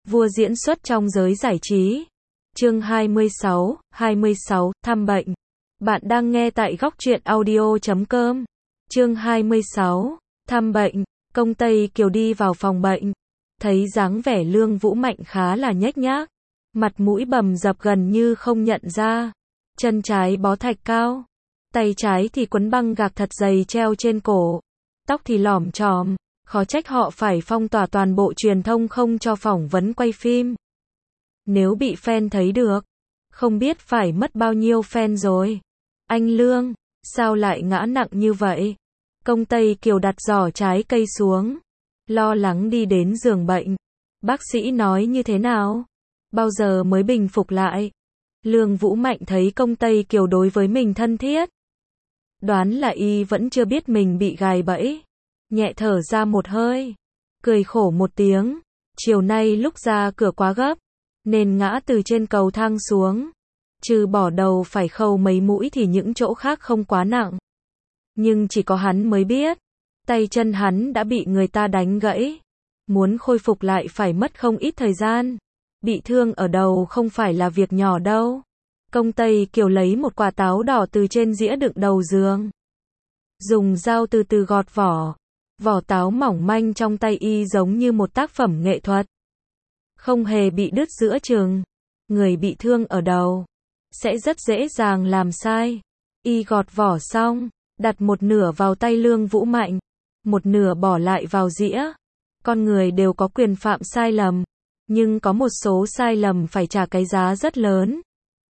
Vua diễn xuất trong giới giải trí. Chương 26, thăm bệnh. Bạn đang nghe tại góc truyện audio.com. Chương 26, thăm bệnh. Công Tây Kiều đi vào phòng bệnh. Thấy dáng vẻ Lương Vũ Mạnh khá là nhếch nhác. Mặt mũi bầm dập gần như không nhận ra. Chân trái bó thạch cao. Tay trái thì quấn băng gạc thật dày treo trên cổ. Tóc thì lỏm chòm. Khó trách họ phải phong tỏa toàn bộ truyền thông không cho phỏng vấn quay phim. Nếu bị fan thấy được, không biết phải mất bao nhiêu fan rồi. Anh Lương, sao lại ngã nặng như vậy? Công Tây Kiều đặt giỏ trái cây xuống, lo lắng đi đến giường bệnh. Bác sĩ nói như thế nào? Bao giờ mới bình phục lại? Lương Vũ Mạnh thấy Công Tây Kiều đối với mình thân thiết. Đoán là y vẫn chưa biết mình bị gài bẫy. Nhẹ thở ra một hơi, cười khổ một tiếng. Chiều nay lúc ra cửa quá gấp, nên ngã từ trên cầu thang xuống. Trừ bỏ đầu phải khâu mấy mũi thì những chỗ khác không quá nặng. Nhưng chỉ có hắn mới biết, tay chân hắn đã bị người ta đánh gãy. Muốn khôi phục lại phải mất không ít thời gian. Bị thương ở đầu không phải là việc nhỏ đâu. Công Tây Kiều lấy một quả táo đỏ từ trên dĩa đựng đầu giường. Dùng dao từ từ gọt vỏ. Vỏ táo mỏng manh trong tay y giống như một tác phẩm nghệ thuật. Không hề bị đứt giữa chừng. Người bị thương ở đầu sẽ rất dễ dàng làm sai. Y gọt vỏ xong, đặt một nửa vào tay Lương Vũ Mạnh, một nửa bỏ lại vào dĩa. Con người đều có quyền phạm sai lầm, nhưng có một số sai lầm phải trả cái giá rất lớn.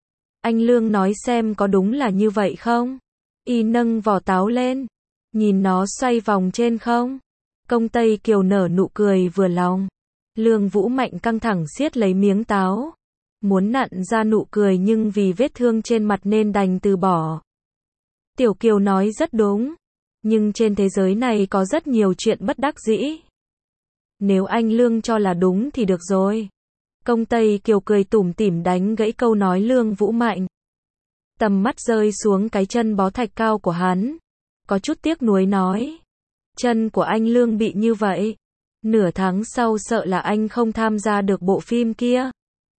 Anh Lương nói xem có đúng là như vậy không? Y nâng vỏ táo lên, nhìn nó xoay vòng trên không. Công Tây Kiều nở nụ cười vừa lòng. Lương Vũ Mạnh căng thẳng siết lấy miếng táo, muốn nặn ra nụ cười nhưng vì vết thương trên mặt nên đành từ bỏ. Tiểu Kiều nói rất đúng, nhưng trên thế giới này có rất nhiều chuyện bất đắc dĩ. Nếu anh Lương cho là đúng thì được rồi. Công Tây Kiều cười tủm tỉm đánh gãy câu nói Lương Vũ Mạnh. Tầm mắt rơi xuống cái chân bó thạch cao của hắn, có chút tiếc nuối nói. Chân của anh Lương bị như vậy, nửa tháng sau sợ là anh không tham gia được bộ phim kia.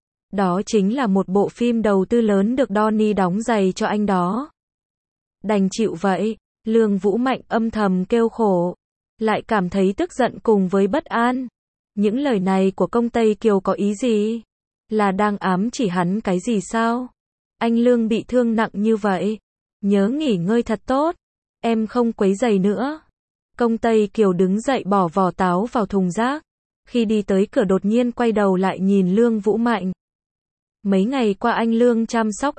Đó chính là một bộ phim đầu tư lớn được Donnie đóng giày cho anh đó. Đành chịu vậy. Lương Vũ Mạnh âm thầm kêu khổ, lại cảm thấy tức giận cùng với bất an. Những lời này của Công Tây Kiều có ý gì? Là đang ám chỉ hắn cái gì sao? Anh Lương bị thương nặng như vậy, nhớ nghỉ ngơi thật tốt. Em không quấy rầy nữa. Công Tây Kiều đứng dậy bỏ vỏ táo vào thùng rác. Khi đi tới cửa đột nhiên quay đầu lại nhìn Lương Vũ Mạnh. Mấy ngày qua anh Lương chăm sóc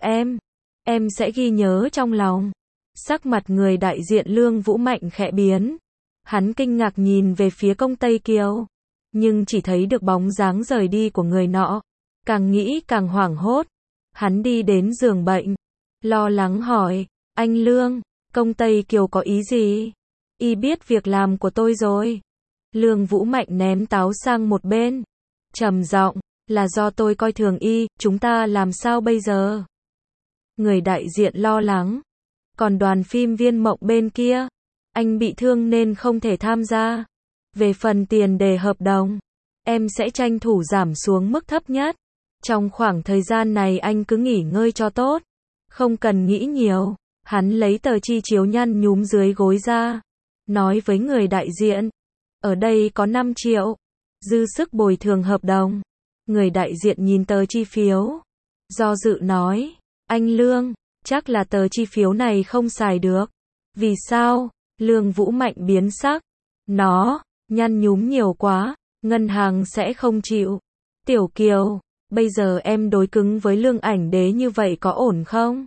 em sẽ ghi nhớ trong lòng. Sắc mặt người đại diện Lương Vũ Mạnh khẽ biến. Hắn kinh ngạc nhìn về phía Công Tây Kiều, nhưng chỉ thấy được bóng dáng rời đi của người nọ. Càng nghĩ càng hoảng hốt. Hắn đi đến giường bệnh, lo lắng hỏi, anh Lương, Công Tây Kiều có ý gì? Y biết việc làm của tôi rồi. Lương Vũ Mạnh ném táo sang một bên, trầm giọng, là do tôi coi thường y, chúng ta làm sao bây giờ? Người đại diện lo lắng. Còn đoàn phim Viên Mộng bên kia, anh bị thương nên không thể tham gia. Về phần tiền đề hợp đồng, em sẽ tranh thủ giảm xuống mức thấp nhất. Trong khoảng thời gian này anh cứ nghỉ ngơi cho tốt, không cần nghĩ nhiều. Hắn lấy tờ chi chiếu nhăn nhúm dưới gối ra, nói với người đại diện, ở đây có 5 triệu, dư sức bồi thường hợp đồng. Người đại diện nhìn tờ chi phiếu, do dự nói, anh Lương, chắc là tờ chi phiếu này không xài được. Vì sao? Lương Vũ Mạnh biến sắc. Nó nhăn nhúm nhiều quá, ngân hàng sẽ không chịu. Tiểu Kiều, bây giờ em đối cứng với Lương ảnh đế như vậy có ổn không?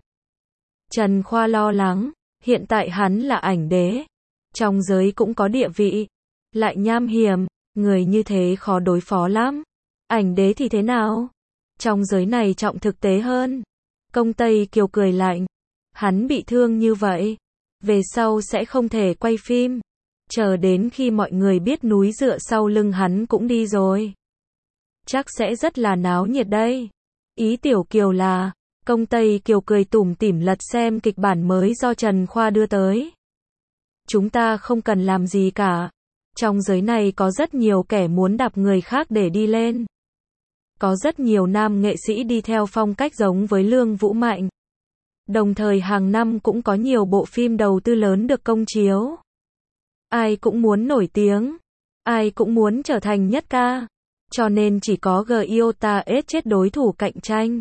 Trần Khoa lo lắng, hiện tại hắn là ảnh đế, trong giới cũng có địa vị, lại nham hiểm, người như thế khó đối phó lắm. Ảnh đế thì thế nào? Trong giới này trọng thực tế hơn. Công Tây Kiều cười lạnh, hắn bị thương như vậy, về sau sẽ không thể quay phim. Chờ đến khi mọi người biết núi dựa sau lưng hắn cũng đi rồi, chắc sẽ rất là náo nhiệt đây. Ý Tiểu Kiều là, Công Tây Kiều cười tủm tỉm lật xem kịch bản mới do Trần Khoa đưa tới. Chúng ta không cần làm gì cả. Trong giới này có rất nhiều kẻ muốn đạp người khác để đi lên. Có rất nhiều nam nghệ sĩ đi theo phong cách giống với Lương Vũ Mạnh. Đồng thời hàng năm cũng có nhiều bộ phim đầu tư lớn được công chiếu. Ai cũng muốn nổi tiếng, ai cũng muốn trở thành nhất ca. Cho nên chỉ có Giota ết chết đối thủ cạnh tranh.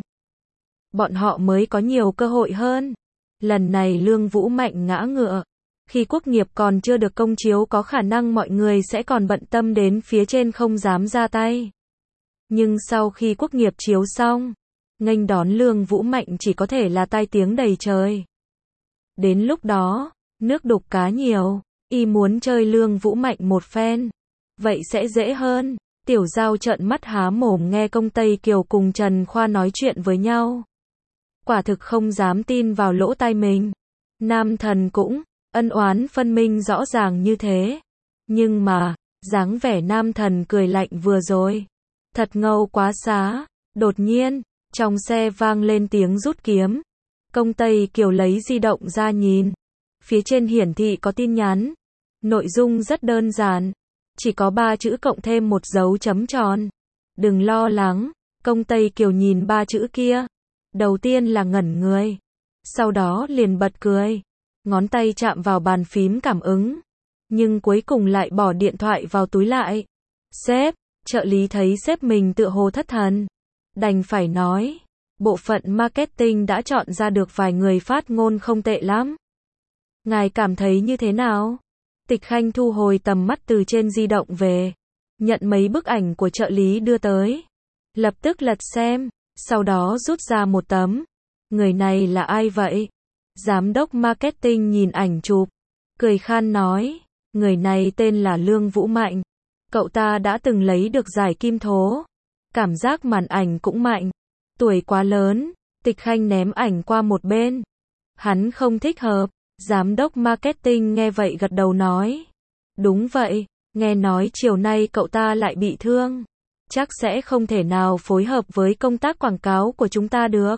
Bọn họ mới có nhiều cơ hội hơn. Lần này Lương Vũ Mạnh ngã ngựa. Khi Quốc nghiệp còn chưa được công chiếu có khả năng mọi người sẽ còn bận tâm đến phía trên không dám ra tay. Nhưng sau khi Quốc nghiệp chiếu xong, nghênh đón Lương Vũ Mạnh chỉ có thể là tai tiếng đầy trời. Đến lúc đó, nước đục cá nhiều, y muốn chơi Lương Vũ Mạnh một phen. Vậy sẽ dễ hơn. Tiểu Giao trợn mắt há mồm nghe Công Tây Kiều cùng Trần Khoa nói chuyện với nhau. Quả thực không dám tin vào lỗ tai mình. Nam thần cũng ân oán phân minh rõ ràng như thế. Nhưng mà, dáng vẻ nam thần cười lạnh vừa rồi, thật ngầu quá xá. Đột nhiên, trong xe vang lên tiếng rút kiếm. Công Tây Kiều lấy di động ra nhìn. Phía trên hiển thị có tin nhắn. Nội dung rất đơn giản. Chỉ có 3 chữ cộng thêm một dấu chấm tròn. Đừng lo lắng. Công Tây Kiều nhìn 3 chữ kia. Đầu tiên là ngẩn người. Sau đó liền bật cười. Ngón tay chạm vào bàn phím cảm ứng. Nhưng cuối cùng lại bỏ điện thoại vào túi lại. Sếp, trợ lý thấy sếp mình tựa hồ thất thần. Đành phải nói. Bộ phận marketing đã chọn ra được vài người phát ngôn không tệ lắm. Ngài cảm thấy như thế nào? Tịch Khanh thu hồi tầm mắt từ trên di động về. Nhận mấy bức ảnh của trợ lý đưa tới. Lập tức lật xem. Sau đó rút ra một tấm. Người này là ai vậy? Giám đốc marketing nhìn ảnh chụp. Cười khan nói. Người này tên là Lương Vũ Mạnh. Cậu ta đã từng lấy được giải Kim Thố. Cảm giác màn ảnh cũng mạnh. Tuổi quá lớn. Tịch Khanh ném ảnh qua một bên. Hắn không thích hợp. Giám đốc marketing nghe vậy gật đầu nói. Đúng vậy. Nghe nói chiều nay cậu ta lại bị thương. Chắc sẽ không thể nào phối hợp với công tác quảng cáo của chúng ta được.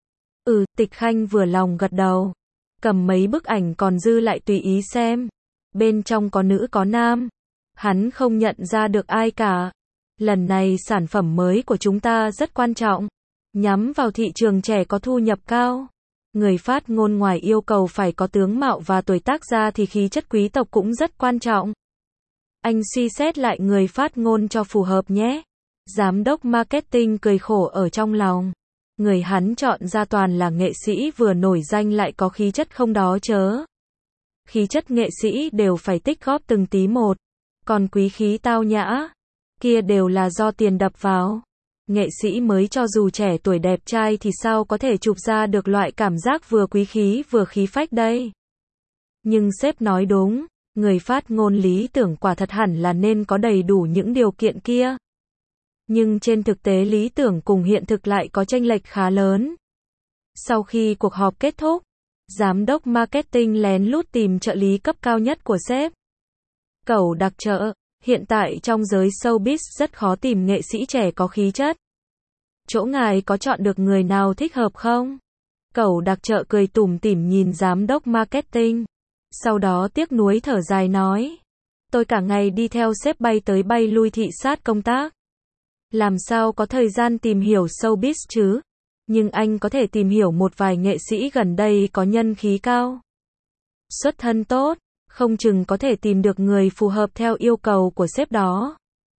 Tịch Khanh vừa lòng gật đầu. Cầm mấy bức ảnh còn dư lại tùy ý xem. Bên trong có nữ có nam. Hắn không nhận ra được ai cả. Lần này sản phẩm mới của chúng ta rất quan trọng. Nhắm vào thị trường trẻ có thu nhập cao. Người phát ngôn ngoài yêu cầu phải có tướng mạo và tuổi tác ra thì khí chất quý tộc cũng rất quan trọng. Anh suy xét lại người phát ngôn cho phù hợp nhé. Giám đốc marketing cười khổ ở trong lòng. Người hắn chọn ra toàn là nghệ sĩ vừa nổi danh lại có khí chất không đó chớ. Khí chất nghệ sĩ đều phải tích góp từng tí một. Còn quý khí tao nhã, kia đều là do tiền đập vào. Nghệ sĩ mới cho dù trẻ tuổi đẹp trai thì sao có thể chụp ra được loại cảm giác vừa quý khí vừa khí phách đây. Nhưng sếp nói đúng, người phát ngôn lý tưởng quả thật hẳn là nên có đầy đủ những điều kiện kia. Nhưng trên thực tế lý tưởng cùng hiện thực lại có chênh lệch khá lớn. Sau khi cuộc họp kết thúc, giám đốc marketing lén lút tìm trợ lý cấp cao nhất của sếp. Cẩu đặc trợ, hiện tại trong giới showbiz rất khó tìm nghệ sĩ trẻ có khí chất. Chỗ ngài có chọn được người nào thích hợp không? Cẩu đặc trợ cười tủm tỉm nhìn giám đốc marketing. Sau đó tiếc nuối thở dài nói. Tôi cả ngày đi theo sếp bay tới bay lui thị sát công tác. Làm sao có thời gian tìm hiểu showbiz chứ? Nhưng anh có thể tìm hiểu một vài nghệ sĩ gần đây có nhân khí cao. Xuất thân tốt, không chừng có thể tìm được người phù hợp theo yêu cầu của sếp đó.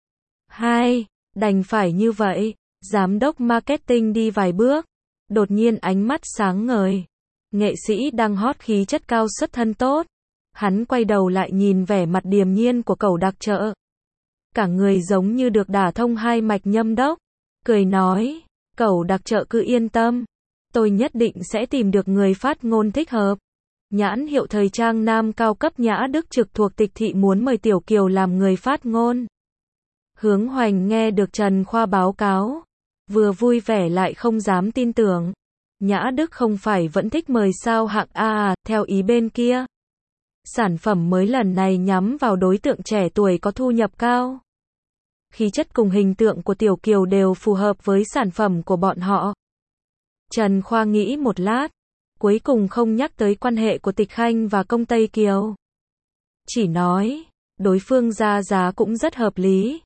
2. Đành phải như vậy. Giám đốc marketing đi vài bước. Đột nhiên ánh mắt sáng ngời. Nghệ sĩ đang hot khí chất cao xuất thân tốt. Hắn quay đầu lại nhìn vẻ mặt điềm nhiên của cẩu đặc trợ. Cả người giống như được đả thông hai mạch nhâm đốc. Cười nói, cẩu đặc trợ cứ yên tâm. Tôi nhất định sẽ tìm được người phát ngôn thích hợp. Nhãn hiệu thời trang nam cao cấp Nhã Đức trực thuộc Tịch Thị muốn mời Tiểu Kiều làm người phát ngôn. Hướng Hoành nghe được Trần Khoa báo cáo. Vừa vui vẻ lại không dám tin tưởng. Nhã Đức không phải vẫn thích mời sao hạng A à, theo ý bên kia. Sản phẩm mới lần này nhắm vào đối tượng trẻ tuổi có thu nhập cao. Khí chất cùng hình tượng của Tiểu Kiều đều phù hợp với sản phẩm của bọn họ. Trần Khoa nghĩ một lát, cuối cùng không nhắc tới quan hệ của Tịch Khanh và Công Tây Kiều. Chỉ nói, đối phương ra giá cũng rất hợp lý.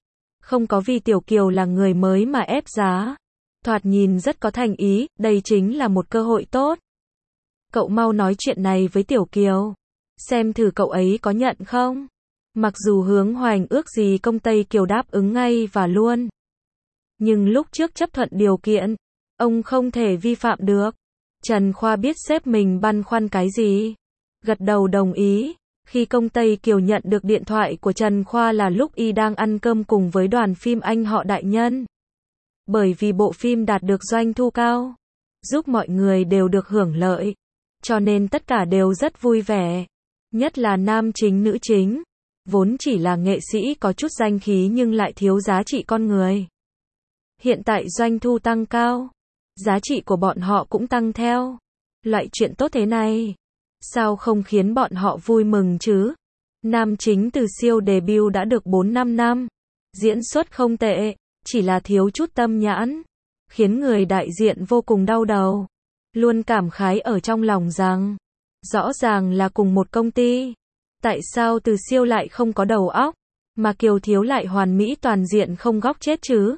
Không có vì Tiểu Kiều là người mới mà ép giá. Thoạt nhìn rất có thành ý, đây chính là một cơ hội tốt. Cậu mau nói chuyện này với Tiểu Kiều. Xem thử cậu ấy có nhận không. Mặc dù Hướng Hoành ước gì công Tây Kiều đáp ứng ngay và luôn. Nhưng lúc trước chấp thuận điều kiện, ông không thể vi phạm được. Trần Khoa biết sếp mình băn khoăn cái gì. Gật đầu đồng ý. Khi công Tây Kiều nhận được điện thoại của Trần Khoa là lúc y đang ăn cơm cùng với đoàn phim Anh Họ Đại Nhân. Bởi vì bộ phim đạt được doanh thu cao, giúp mọi người đều được hưởng lợi, cho nên tất cả đều rất vui vẻ. Nhất là nam chính nữ chính, vốn chỉ là nghệ sĩ có chút danh khí nhưng lại thiếu giá trị con người. Hiện tại doanh thu tăng cao, giá trị của bọn họ cũng tăng theo. Loại chuyện tốt thế này, sao không khiến bọn họ vui mừng chứ? Nam chính Từ Siêu debut đã được 4-5 năm, diễn xuất không tệ, chỉ là thiếu chút tâm nhãn, khiến người đại diện vô cùng đau đầu. Luôn cảm khái ở trong lòng rằng, rõ ràng là cùng một công ty, tại sao Từ Siêu lại không có đầu óc, mà Kiều Thiếu lại hoàn mỹ toàn diện không góc chết chứ?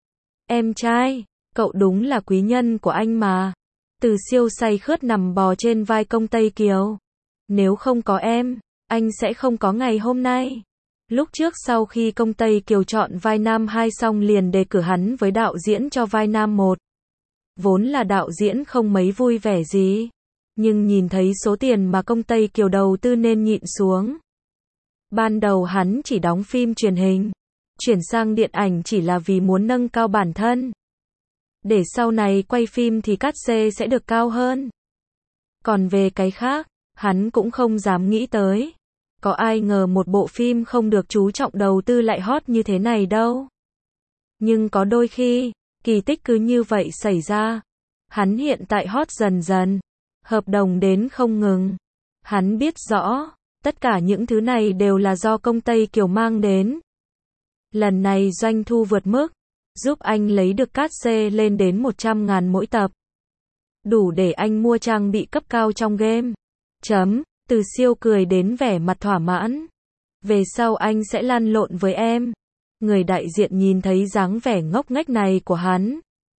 Em trai, cậu đúng là quý nhân của anh mà. Từ Siêu say khướt nằm bò trên vai công Tây Kiều. Nếu không có em, anh sẽ không có ngày hôm nay. Lúc trước sau khi công Tây Kiều chọn vai nam 2 xong liền đề cử hắn với đạo diễn cho vai nam 1. Vốn là đạo diễn không mấy vui vẻ gì, nhưng nhìn thấy số tiền mà công Tây Kiều đầu tư nên nhịn xuống. Ban đầu hắn chỉ đóng phim truyền hình, chuyển sang điện ảnh chỉ là vì muốn nâng cao bản thân. Để sau này quay phim thì cát xê sẽ được cao hơn. Còn về cái khác, hắn cũng không dám nghĩ tới. Có ai ngờ một bộ phim không được chú trọng đầu tư lại hot như thế này đâu. Nhưng có đôi khi, kỳ tích cứ như vậy xảy ra. Hắn hiện tại hot dần dần, hợp đồng đến không ngừng. Hắn biết rõ, tất cả những thứ này đều là do công Tây Kiều mang đến. Lần này doanh thu vượt mức, giúp anh lấy được cát xê lên đến 100.000 mỗi tập. Đủ để anh mua trang bị cấp cao trong game. Từ Siêu cười đến vẻ mặt thỏa mãn. Về sau anh sẽ lăn lộn với em. Người đại diện nhìn thấy dáng vẻ ngốc nghếch này của hắn,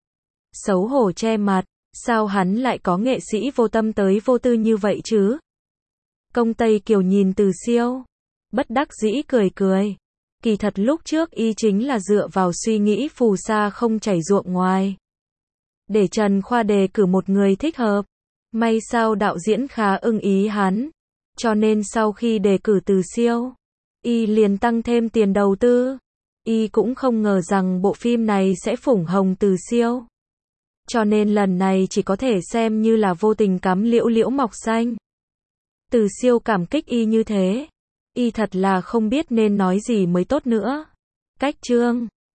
xấu hổ che mặt. Sao hắn lại có nghệ sĩ vô tâm tới vô tư như vậy chứ? Công Tây Kiều nhìn Từ Siêu, bất đắc dĩ cười cười. Kỳ thật lúc trước y chính là dựa vào suy nghĩ phù sa không chảy ruộng ngoài, để Trần Khoa đề cử một người thích hợp. May sao đạo diễn khá ưng ý hắn, cho nên sau khi đề cử Từ Siêu, y liền tăng thêm tiền đầu tư. Y cũng không ngờ rằng bộ phim này sẽ phủng hồng Từ Siêu, cho nên lần này chỉ có thể xem như là vô tình cắm liễu liễu mọc xanh. Từ Siêu cảm kích y như thế, y thật là không biết nên nói gì mới tốt nữa. Cách chương